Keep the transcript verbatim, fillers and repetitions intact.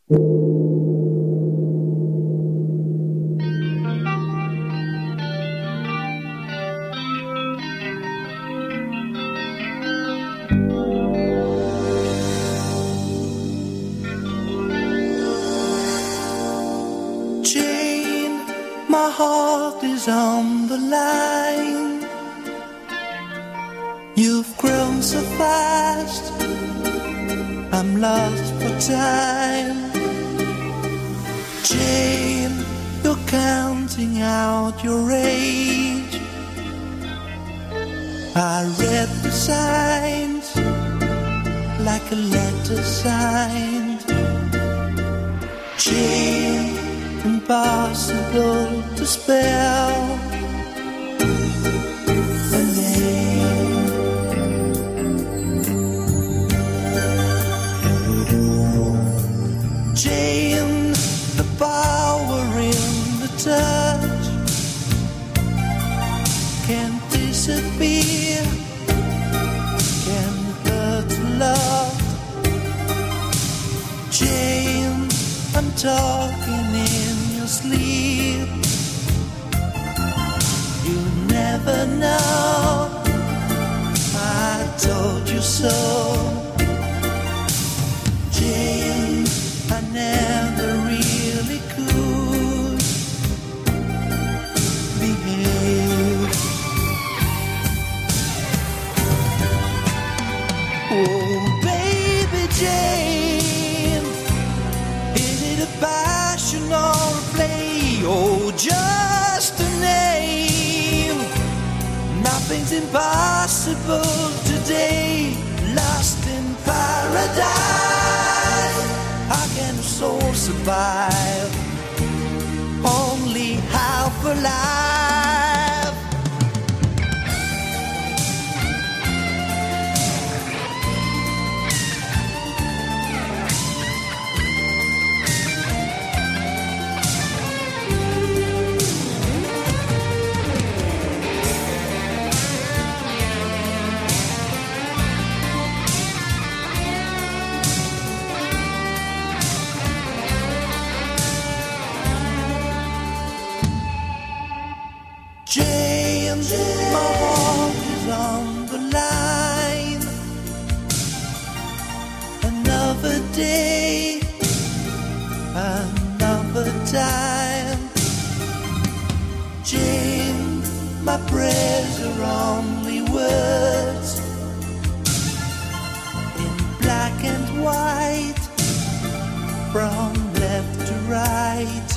Jane, my heart is on the line. You've grown so fast, I'm lost for time. Jane, you're counting out your age. I read the signs like a letter signed. Jane, impossible to spell. A name. Jane, the power in the touch can't disappear, can hurt a lot. Jane, I'm talking in your sleep. You never know, I told you so. Jane, I never really could behave. Oh, baby Jane, is it a passion or a play? Oh, just a name. Nothing's impossible today. Lost in paradise. How can a soul survive? Only half alive. Jane, my heart is on the line. Another day, another time. Jane, my prayers are only words in black and white, from left to right.